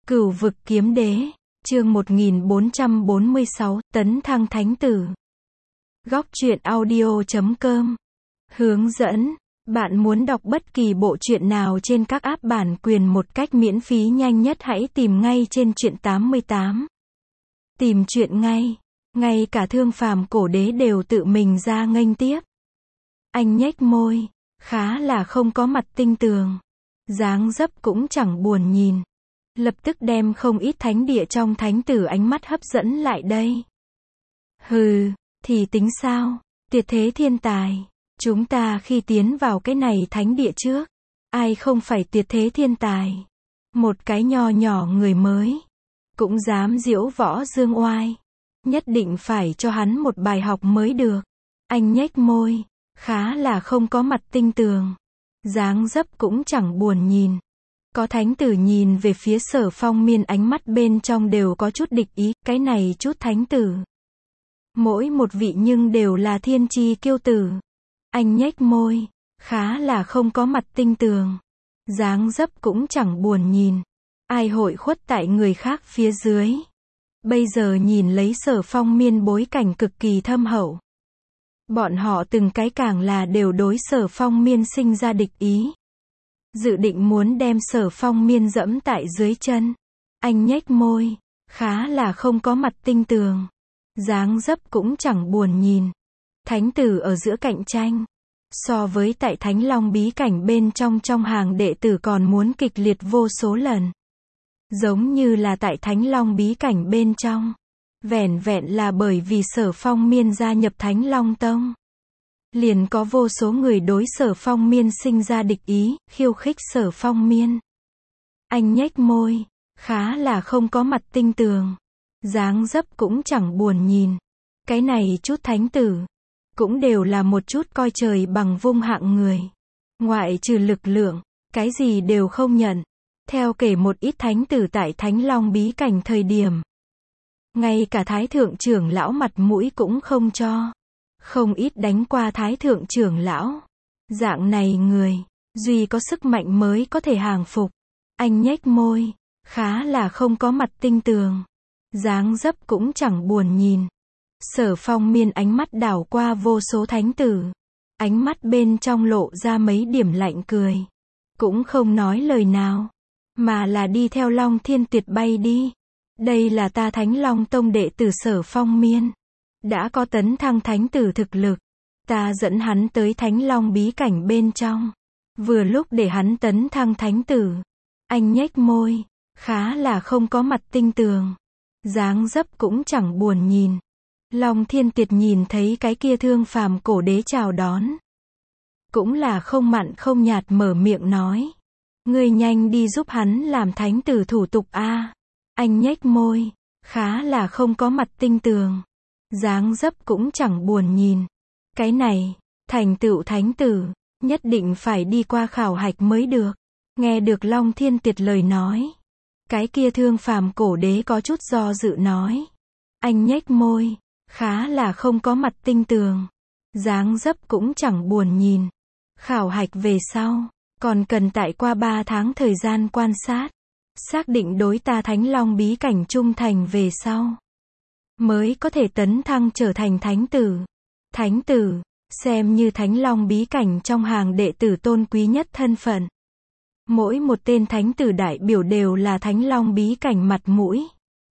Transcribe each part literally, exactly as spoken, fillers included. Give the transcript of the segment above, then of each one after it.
Cửu vực kiếm đế, chương một nghìn bốn trăm bốn mươi sáu, tấn thăng thánh tử. Góc truyện audio chấm com. Hướng dẫn, bạn muốn đọc bất kỳ bộ truyện nào trên các app bản quyền một cách miễn phí nhanh nhất hãy tìm ngay trên truyện tám mươi tám. Tìm truyện ngay, ngay cả Thương Phàm cổ đế đều tự mình ra nghênh tiếp. Anh nhếch môi, khá là không có mặt tinh tường. Dáng dấp cũng chẳng buồn nhìn. Lập tức đem không ít thánh địa trong thánh tử ánh mắt hấp dẫn lại đây. Hừ, thì tính sao, tuyệt thế thiên tài. Chúng ta khi tiến vào cái này thánh địa trước, ai không phải tuyệt thế thiên tài. Một cái nho nhỏ người mới, cũng dám diễu võ dương oai. Nhất định phải cho hắn một bài học mới được. Anh nhếch môi, khá là không có mặt tinh tường. Dáng dấp cũng chẳng buồn nhìn. Có thánh tử nhìn về phía Sở Phong Miên, ánh mắt bên trong đều có chút địch ý, cái này chút thánh tử. Mỗi một vị nhưng đều là thiên chi kiêu tử. Anh nhếch môi, khá là không có mặt tinh tường. Dáng dấp cũng chẳng buồn nhìn. Ai hội khuất tại người khác phía dưới. Bây giờ nhìn lấy Sở Phong Miên bối cảnh cực kỳ thâm hậu. Bọn họ từng cái càng là đều đối Sở Phong Miên sinh ra địch ý. Dự định muốn đem Sở Phong Miên dẫm tại dưới chân. Anh nhếch môi, khá là không có mặt tinh tường. Dáng dấp cũng chẳng buồn nhìn. Thánh tử ở giữa cạnh tranh. So với tại Thánh Long bí cảnh bên trong trong hàng đệ tử còn muốn kịch liệt vô số lần. Giống như là tại Thánh Long bí cảnh bên trong. Vẻn vẹn là bởi vì Sở Phong Miên gia nhập Thánh Long Tông. Liền có vô số người đối Sở Phong Miên sinh ra địch ý, khiêu khích Sở Phong Miên. Anh nhếch môi, khá là không có mặt tinh tường. Dáng dấp cũng chẳng buồn nhìn. Cái này chút thánh tử, cũng đều là một chút coi trời bằng vung hạng người. Ngoại trừ lực lượng, cái gì đều không nhận. Theo kể một ít thánh tử tại Thánh Long bí cảnh thời điểm. Ngay cả Thái Thượng trưởng lão mặt mũi cũng không cho. Không ít đánh qua Thái Thượng trưởng lão. Dạng này người, duy có sức mạnh mới có thể hàng phục. Anh nhếch môi, khá là không có mặt tinh tường. Dáng dấp cũng chẳng buồn nhìn. Sở Phong Miên ánh mắt đảo qua vô số thánh tử. Ánh mắt bên trong lộ ra mấy điểm lạnh cười. Cũng không nói lời nào. Mà là đi theo Long Thiên Tuyệt bay đi. Đây là ta Thánh Long Tông đệ tử Sở Phong Miên. Đã có tấn thăng thánh tử thực lực. Ta dẫn hắn tới Thánh Long bí cảnh bên trong. Vừa lúc để hắn tấn thăng thánh tử. Anh nhếch môi, khá là không có mặt tinh tường. Dáng dấp cũng chẳng buồn nhìn. Long Thiên Tuyệt nhìn thấy cái kia Thương Phàm cổ đế chào đón. Cũng là không mặn không nhạt mở miệng nói. Ngươi nhanh đi giúp hắn làm thánh tử thủ tục a. Anh nhếch môi, khá là không có mặt tinh tường. Dáng dấp cũng chẳng buồn nhìn. Cái này, thành tựu thánh tử, nhất định phải đi qua khảo hạch mới được. Nghe được Long Thiên Tuyệt lời nói. Cái kia Thương Phàm cổ đế có chút do dự nói. Anh nhếch môi, khá là không có mặt tinh tường. Dáng dấp cũng chẳng buồn nhìn. Khảo hạch về sau, còn cần tại qua ba tháng thời gian quan sát. Xác định đối ta Thánh Long bí cảnh trung thành về sau. Mới có thể tấn thăng trở thành thánh tử. Thánh tử, xem như Thánh Long bí cảnh trong hàng đệ tử tôn quý nhất thân phận. Mỗi một tên thánh tử đại biểu đều là Thánh Long bí cảnh mặt mũi.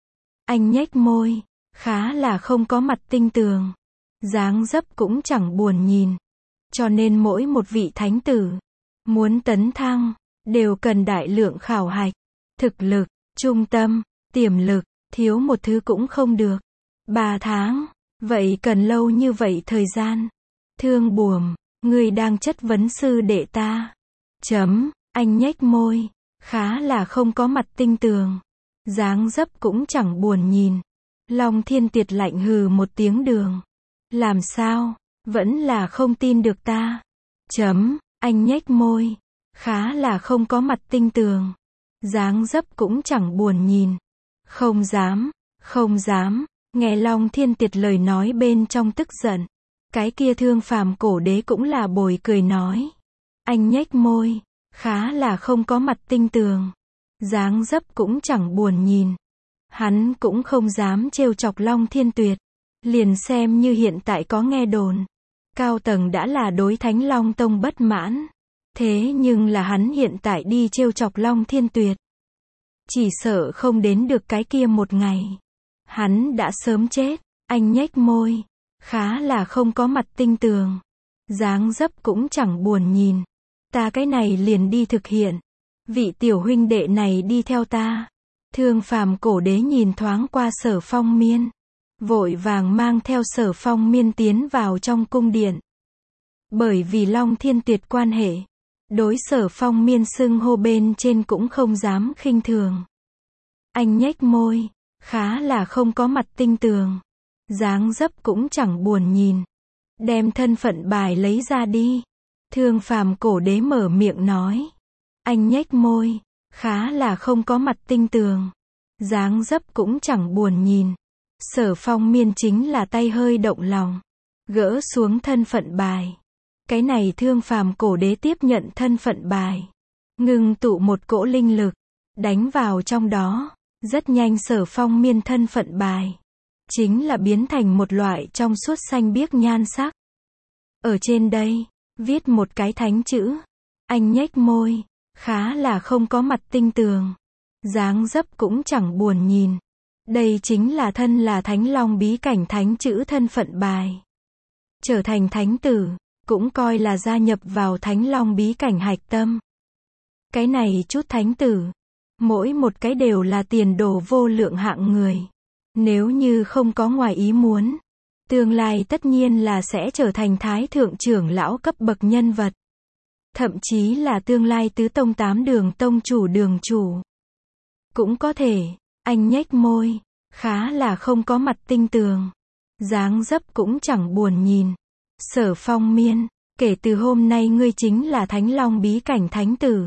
Anh nhếch môi, khá là không có mặt tinh tường. Dáng dấp cũng chẳng buồn nhìn. Cho nên mỗi một vị thánh tử, muốn tấn thăng, đều cần đại lượng khảo hạch. Thực lực, trung tâm, tiềm lực, thiếu một thứ cũng không được. Ba tháng, vậy cần lâu như vậy thời gian. Thương Buồm, ngươi đang chất vấn sư đệ ta. Chấm, anh nhếch môi, khá là không có mặt tinh tường. Dáng dấp cũng chẳng buồn nhìn. Long Thiên Tuyệt lạnh hừ một tiếng đường. Làm sao, vẫn là không tin được ta. Chấm, anh nhếch môi, khá là không có mặt tinh tường. Dáng dấp cũng chẳng buồn nhìn. Không dám, không dám. Nghe Long Thiên Tuyệt lời nói bên trong tức giận. Cái kia Thương Phàm cổ đế cũng là bồi cười nói. Anh nhếch môi, khá là không có mặt tinh tường. dáng dấp cũng chẳng buồn nhìn. Hắn cũng không dám trêu chọc Long Thiên Tuyệt. Liền xem như hiện tại có nghe đồn, cao tầng đã là đối Thánh Long Tông bất mãn. Thế nhưng là hắn hiện tại đi trêu chọc Long Thiên Tuyệt, chỉ sợ không đến được cái kia một ngày, hắn đã sớm chết. Anh nhếch môi, khá là không có mặt tinh tường, dáng dấp cũng chẳng buồn nhìn. Ta cái này liền đi thực hiện. Vị tiểu huynh đệ này đi theo ta. Thương Phàm Cổ Đế nhìn thoáng qua Sở Phong Miên, vội vàng mang theo Sở Phong Miên tiến vào trong cung điện. Bởi vì Long Thiên Tuyệt quan hệ, đối Sở Phong Miên xưng hô bên trên cũng không dám khinh thường. Anh nhếch môi, khá là không có mặt tinh tường, dáng dấp cũng chẳng buồn nhìn. Đem thân phận bài lấy ra đi. Thương Phàm Cổ Đế mở miệng nói. Anh nhếch môi, khá là không có mặt tinh tường, dáng dấp cũng chẳng buồn nhìn. Sở Phong Miên chính là tay hơi động lòng, gỡ xuống thân phận bài. Cái này Thương Phàm Cổ Đế tiếp nhận thân phận bài, ngưng tụ một cỗ linh lực, đánh vào trong đó. Rất nhanh Sở Phong Miên thân phận bài chính là biến thành một loại trong suốt xanh biếc nhan sắc. Ở trên đây, viết một cái thánh chữ. Anh nhếch môi, khá là không có mặt tinh tường, dáng dấp cũng chẳng buồn nhìn. Đây chính là thân là Thánh Long bí cảnh thánh chữ thân phận bài. Trở thành thánh tử, cũng coi là gia nhập vào Thánh Long bí cảnh hạch tâm. Cái này chút thánh tử, mỗi một cái đều là tiền đồ vô lượng hạng người. Nếu như không có ngoài ý muốn, tương lai tất nhiên là sẽ trở thành Thái Thượng trưởng lão cấp bậc nhân vật. Thậm chí là tương lai tứ tông tám đường tông chủ đường chủ. Cũng có thể. Anh nhếch môi, khá là không có mặt tinh tường, dáng dấp cũng chẳng buồn nhìn. Sở Phong Miên, kể từ hôm nay ngươi chính là Thánh Long bí cảnh thánh tử.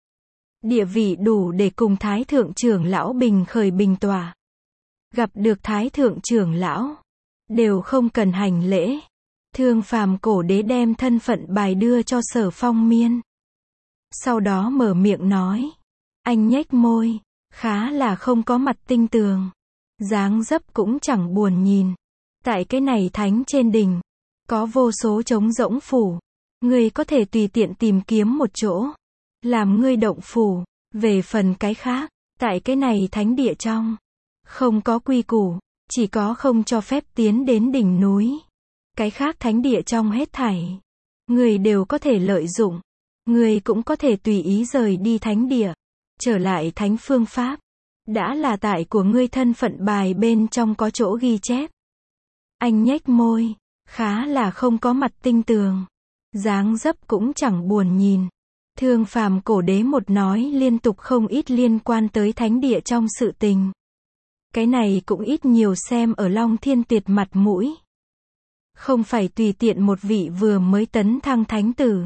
Địa vị đủ để cùng Thái Thượng trưởng lão bình khởi bình tỏa. Gặp được Thái Thượng trưởng lão, đều không cần hành lễ. Thương Phàm Cổ Đế đem thân phận bài đưa cho Sở Phong Miên. Sau đó mở miệng nói. Anh nhếch môi, khá là không có mặt tinh tường, dáng dấp cũng chẳng buồn nhìn. Tại cái này thánh trên đỉnh, có vô số trống rỗng phủ. Ngươi có thể tùy tiện tìm kiếm một chỗ, làm ngươi động phủ. Về phần cái khác, tại cái này thánh địa trong, không có quy củ, chỉ có không cho phép tiến đến đỉnh núi. Cái khác thánh địa trong hết thảy, người đều có thể lợi dụng. Người cũng có thể tùy ý rời đi thánh địa, trở lại thánh phương pháp. Đã là tại của ngươi thân phận bài bên trong có chỗ ghi chép. Anh nhếch môi, khá là không có mặt tinh tường, dáng dấp cũng chẳng buồn nhìn. Thương Phàm Cổ Đế một nói liên tục không ít liên quan tới thánh địa trong sự tình. Cái này cũng ít nhiều xem ở Long Thiên Tuyệt mặt mũi. Không phải tùy tiện một vị vừa mới tấn thăng thánh tử,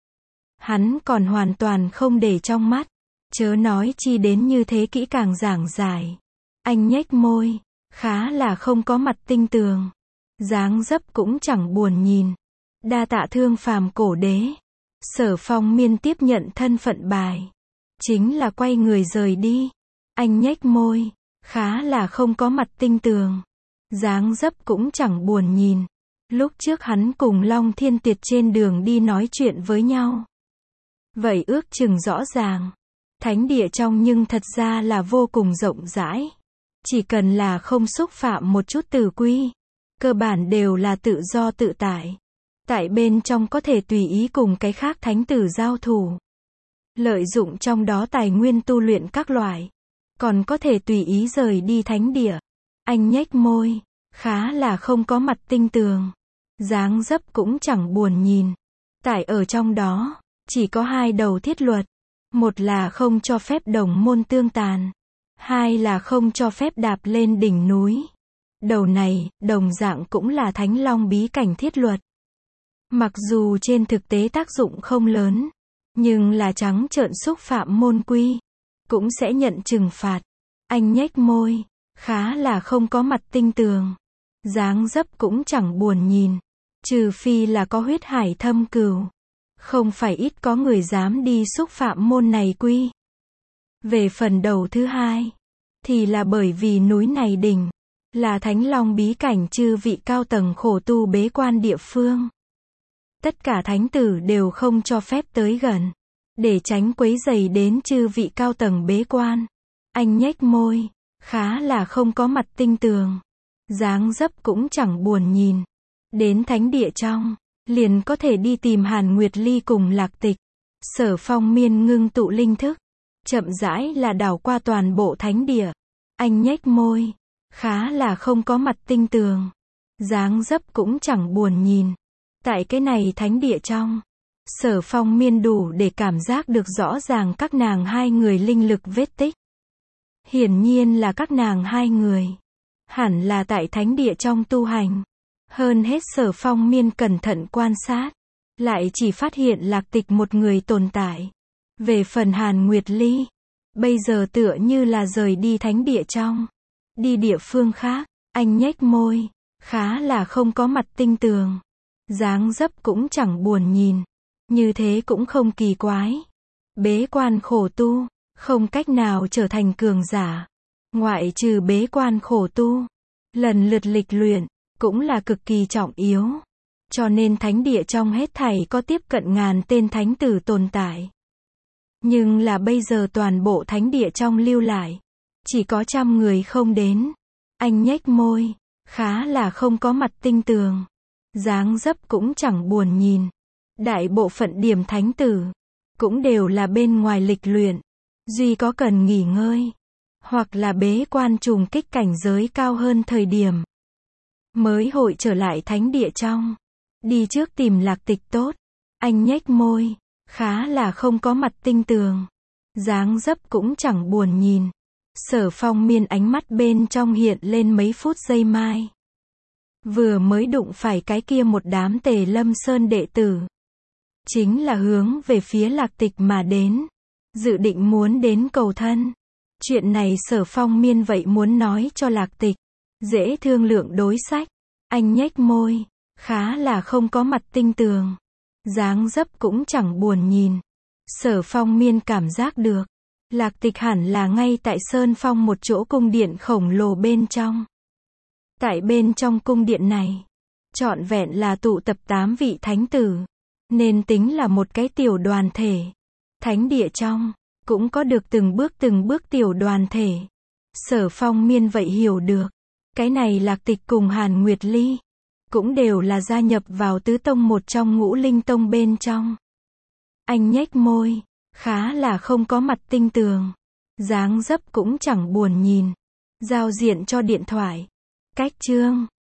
hắn còn hoàn toàn không để trong mắt. Chớ nói chi đến như thế kỹ càng giảng giải. Anh nhếch môi, khá là không có mặt tinh tường, dáng dấp cũng chẳng buồn nhìn. Đa tạ Thương Phàm Cổ Đế. Sở Phong Miên tiếp nhận thân phận bài, chính là quay người rời đi. Anh nhếch môi, khá là không có mặt tinh tường, dáng dấp cũng chẳng buồn nhìn. Lúc trước hắn cùng Long Thiên Tuyệt trên đường đi nói chuyện với nhau, vậy ước chừng rõ ràng. Thánh địa trong nhưng thật ra là vô cùng rộng rãi. Chỉ cần là không xúc phạm một chút tử quy, cơ bản đều là tự do tự tại. Tại bên trong có thể tùy ý cùng cái khác thánh tử giao thủ, lợi dụng trong đó tài nguyên tu luyện các loại, còn có thể tùy ý rời đi thánh địa. Anh nhếch môi, khá là không có mặt tinh tường, dáng dấp cũng chẳng buồn nhìn. Tại ở trong đó, chỉ có hai đầu thiết luật. Một là không cho phép đồng môn tương tàn, hai là không cho phép đạp lên đỉnh núi. Đầu này, đồng dạng cũng là Thánh Long bí cảnh thiết luật. Mặc dù trên thực tế tác dụng không lớn, nhưng là trắng trợn xúc phạm môn quy, cũng sẽ nhận trừng phạt. Anh nhếch môi, khá là không có mặt tinh tường, dáng dấp cũng chẳng buồn nhìn. Trừ phi là có huyết hải thâm cừu, không phải ít có người dám đi xúc phạm môn này quy. Về phần đầu thứ hai, thì là bởi vì núi này đỉnh, là Thánh Long bí cảnh chư vị cao tầng khổ tu bế quan địa phương. Tất cả thánh tử đều không cho phép tới gần, để tránh quấy rầy đến chư vị cao tầng bế quan. Anh nhếch môi, khá là không có mặt tinh tường. Dáng dấp cũng chẳng buồn nhìn. Đến thánh địa trong, liền có thể đi tìm Hàn Nguyệt Ly cùng Lạc Tịch. Sở Phong Miên ngưng tụ linh thức, chậm rãi là đảo qua toàn bộ thánh địa. Anh nhếch môi, khá là không có mặt tinh tường. Dáng dấp cũng chẳng buồn nhìn. Tại cái này thánh địa trong, Sở Phong Miên đủ để cảm giác được rõ ràng các nàng hai người linh lực vết tích. Hiển nhiên là các nàng hai người hẳn là tại thánh địa trong tu hành. Hơn hết Sở Phong Miên cẩn thận quan sát, lại chỉ phát hiện Lạc Tịch một người tồn tại. Về phần Hàn Nguyệt Ly, bây giờ tựa như là rời đi thánh địa trong, đi địa phương khác. Anh nhếch môi, khá là không có mặt tinh tường. Dáng dấp cũng chẳng buồn nhìn. Như thế cũng không kỳ quái. Bế quan khổ tu, không cách nào trở thành cường giả. Ngoại trừ bế quan khổ tu, lần lượt lịch luyện, cũng là cực kỳ trọng yếu. Cho nên thánh địa trong hết thảy có tiếp cận ngàn tên thánh tử tồn tại. Nhưng là bây giờ toàn bộ thánh địa trong lưu lại, chỉ có trăm người không đến. Anh nhếch môi, khá là không có mặt tinh tường. Dáng dấp cũng chẳng buồn nhìn. Đại bộ phận điểm thánh tử, cũng đều là bên ngoài lịch luyện. Duy có cần nghỉ ngơi, hoặc là bế quan trùng kích cảnh giới cao hơn thời điểm, mới hội trở lại thánh địa trong. Đi trước tìm Lạc Tịch tốt. Anh nhếch môi, khá là không có mặt tinh tường. Dáng dấp cũng chẳng buồn nhìn. Sở Phong Miên ánh mắt bên trong hiện lên mấy phút giây mai. Vừa mới đụng phải cái kia một đám Tề Lâm Sơn đệ tử. Chính là hướng về phía Lạc Tịch mà đến. Dự định muốn đến cầu thân. Chuyện này Sở Phong Miên vậy muốn nói cho Lạc Tịch. Dễ thương lượng đối sách. Anh nhếch môi, khá là không có mặt tinh tường. Dáng dấp cũng chẳng buồn nhìn. Sở Phong Miên cảm giác được, Lạc Tịch hẳn là ngay tại Sơn Phong một chỗ cung điện khổng lồ bên trong. Tại bên trong cung điện này, trọn vẹn là tụ tập tám vị thánh tử, nên tính là một cái tiểu đoàn thể. Thánh địa trong, cũng có được từng bước từng bước tiểu đoàn thể. Sở Phong Miên vậy hiểu được, cái này Lạc Tịch cùng Hàn Nguyệt Ly, cũng đều là gia nhập vào tứ tông một trong ngũ linh tông bên trong. Anh nhếch môi, khá là không có mặt tinh tường. Dáng dấp cũng chẳng buồn nhìn. Giao diện cho điện thoại. Cách chương